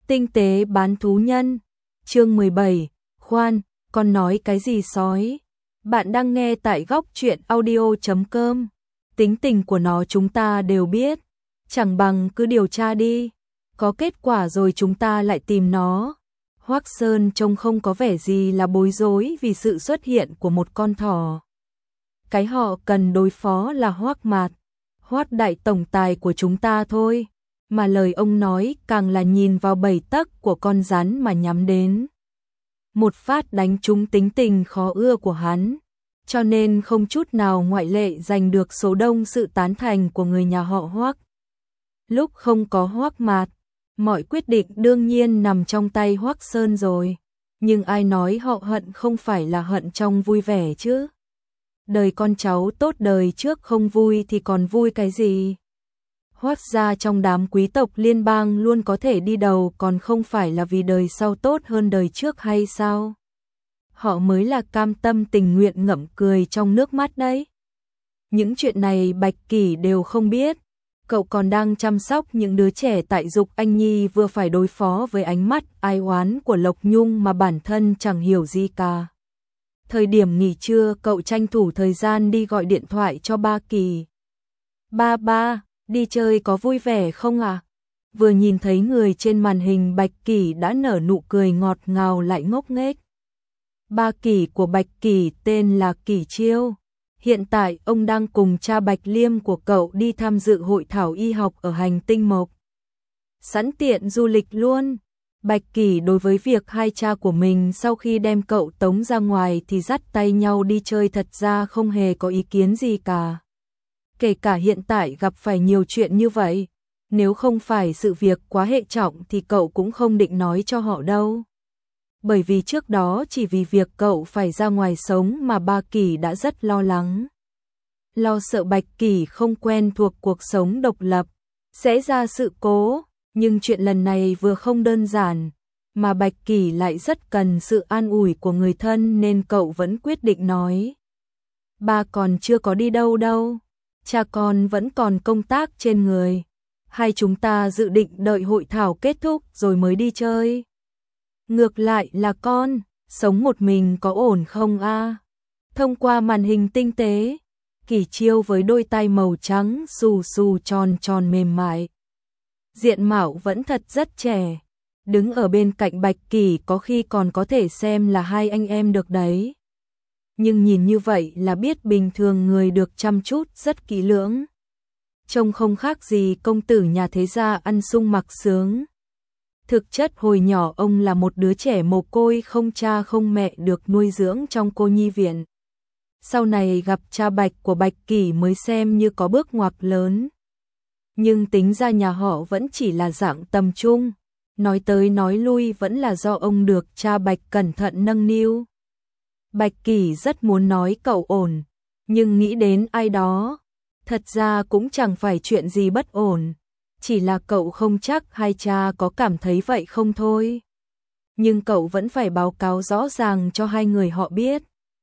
Tinh tế bán thú nhân. Chương 17. Khoan, con nói cái gì sói? Bạn đang nghe tại góc truyện audio.com. Tính tình của nó chúng ta đều biết, chẳng bằng cứ điều tra đi, có kết quả rồi chúng ta lại tìm nó. Hoắc Sơn trông không có vẻ gì là bối rối vì sự xuất hiện của một con thỏ. Cái họ cần đối phó là Hoắc Mạt, Hoắc đại tổng tài của chúng ta thôi, mà lời ông nói càng là nhìn vào bảy tấc của con rắn mà nhắm đến. Một phát đánh trúng tính tình khó ưa của hắn, cho nên không chút nào ngoại lệ giành được số đông sự tán thành của người nhà họ Hoắc. Lúc không có Hoắc Mạt, mọi quyết định đương nhiên nằm trong tay Hoắc Sơn rồi, nhưng ai nói họ hận không phải là hận trong vui vẻ chứ? Đời con cháu tốt đời trước không vui thì còn vui cái gì? Hoắc gia trong đám quý tộc liên bang luôn có thể đi đầu còn không phải là vì đời sau tốt hơn đời trước hay sao? Họ mới là cam tâm tình nguyện ngậm cười trong nước mắt đấy. Những chuyện này Bạch Kỳ đều không biết. Cậu còn đang chăm sóc những đứa trẻ tại Dục Anh Nhi, vừa phải đối phó với ánh mắt ai oán của Lộc Nhung mà bản thân chẳng hiểu gì cả. Thời điểm nghỉ trưa cậu tranh thủ thời gian đi gọi điện thoại cho ba Kỳ. Ba, đi chơi có vui vẻ không à? Vừa nhìn thấy người trên màn hình Bạch Kỳ đã nở nụ cười ngọt ngào lại ngốc nghếch. Ba Kỳ của Bạch Kỳ tên là Kỳ Chiêu. Hiện tại ông đang cùng cha Bạch Liêm của cậu đi tham dự hội thảo y học ở hành tinh Mộc. Sẵn tiện du lịch luôn. Bạch Kỳ đối với việc hai cha của mình sau khi đem cậu tống ra ngoài thì dắt tay nhau đi chơi thật ra không hề có ý kiến gì cả. Kể cả hiện tại gặp phải nhiều chuyện như vậy, nếu không phải sự việc quá hệ trọng thì cậu cũng không định nói cho họ đâu. Bởi vì trước đó chỉ vì việc cậu phải ra ngoài sống mà ba Kỳ đã rất lo lắng. Lo sợ Bạch Kỳ không quen thuộc cuộc sống độc lập, sẽ ra sự cố, nhưng chuyện lần này vừa không đơn giản, mà Bạch Kỳ lại rất cần sự an ủi của người thân nên cậu vẫn quyết định nói. Ba còn chưa có đi đâu, cha con vẫn còn công tác trên người, hai chúng ta dự định đợi hội thảo kết thúc rồi mới đi chơi. Ngược lại là con, sống một mình có ổn không a? Thông qua màn hình tinh tế, Kỳ Chiêu với đôi tai màu trắng xù xù tròn tròn mềm mại. Diện mạo vẫn thật rất trẻ, đứng ở bên cạnh Bạch Kỳ có khi còn có thể xem là hai anh em được đấy. Nhưng nhìn như vậy là biết bình thường người được chăm chút rất kỹ lưỡng. Trông không khác gì công tử nhà thế gia ăn sung mặc sướng. Thực chất hồi nhỏ ông là một đứa trẻ mồ côi không cha không mẹ được nuôi dưỡng trong cô nhi viện. Sau này gặp cha Bạch của Bạch Kỳ mới xem như có bước ngoặt lớn. Nhưng tính ra nhà họ vẫn chỉ là dạng tầm trung, nói tới nói lui vẫn là do ông được cha Bạch cẩn thận nâng niu. Bạch Kỳ rất muốn nói cậu ổn, nhưng nghĩ đến ai đó, thật ra cũng chẳng phải chuyện gì bất ổn. Chỉ là cậu không chắc hai cha có cảm thấy vậy không thôi. Nhưng cậu vẫn phải báo cáo rõ ràng cho hai người họ biết.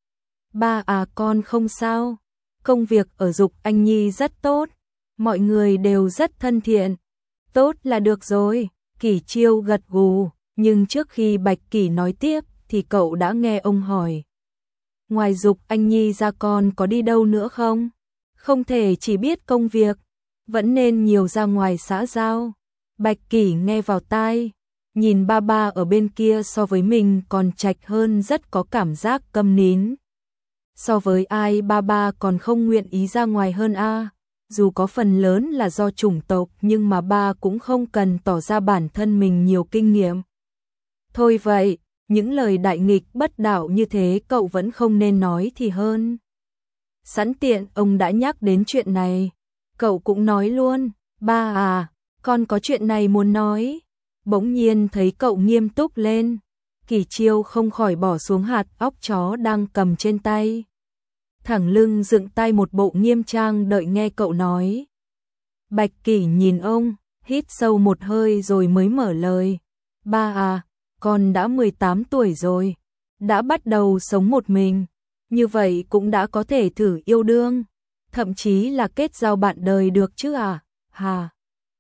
Ba à, con không sao. Công việc ở Dục Anh Nhi rất tốt. Mọi người đều rất thân thiện. Tốt là được rồi. Kỳ Chiêu gật gù. Nhưng trước khi Bạch Kỳ nói tiếp thì cậu đã nghe ông hỏi. Ngoài Dục Anh Nhi ra con có đi đâu nữa không? Không thể chỉ biết công việc, vẫn nên nhiều ra ngoài xã giao. Bạch Kỳ nghe vào tai, nhìn ba ở bên kia so với mình còn trạch hơn, rất có cảm giác câm nín. So với ai ba còn không nguyện ý ra ngoài hơn a. Dù có phần lớn là do chủng tộc nhưng mà ba cũng không cần tỏ ra bản thân mình nhiều kinh nghiệm. Thôi vậy, những lời đại nghịch bất đạo như thế cậu vẫn không nên nói thì hơn. Sẵn tiện ông đã nhắc đến chuyện này, cậu cũng nói luôn. Ba à, con có chuyện này muốn nói. Bỗng nhiên thấy cậu nghiêm túc lên, Kỳ Chiêu không khỏi bỏ xuống hạt óc chó đang cầm trên tay. Thẳng lưng dựng tay một bộ nghiêm trang đợi nghe cậu nói. Bạch Kỳ nhìn ông, hít sâu một hơi rồi mới mở lời. Ba à, con đã 18 tuổi rồi, đã bắt đầu sống một mình, như vậy cũng đã có thể thử yêu đương, thậm chí là kết giao bạn đời được chứ à? Hà.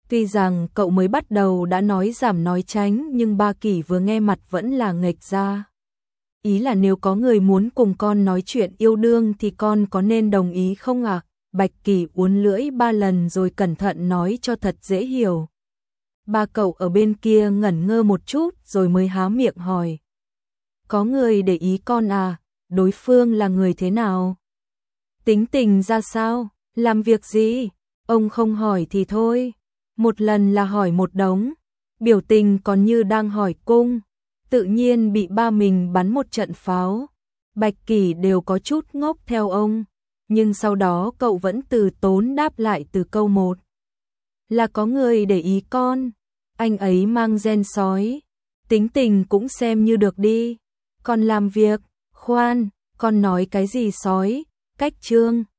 Tuy rằng cậu mới bắt đầu đã nói giảm nói tránh, nhưng Ba Kỷ vừa nghe mặt vẫn là nghệch ra. Ý là nếu có người muốn cùng con nói chuyện yêu đương thì con có nên đồng ý không ạ? Bạch Kỷ uốn lưỡi 3 lần rồi cẩn thận nói cho thật dễ hiểu. Ba cậu ở bên kia ngẩn ngơ một chút rồi mới há miệng hỏi. Có người để ý con à? Đối phương là người thế nào? Tính tình ra sao? Làm việc gì? Ông không hỏi thì thôi. Một lần là hỏi một đống. Biểu tình còn như đang hỏi cung. Tự nhiên bị ba mình bắn một trận pháo. Bạch Kỷ đều có chút ngốc theo ông. Nhưng sau đó cậu vẫn từ tốn đáp lại từ câu một. Là có người để ý con. Anh ấy mang gen sói. Tính tình cũng xem như được đi. Con làm việc. Khoan, con nói cái gì sói? Cách Trương.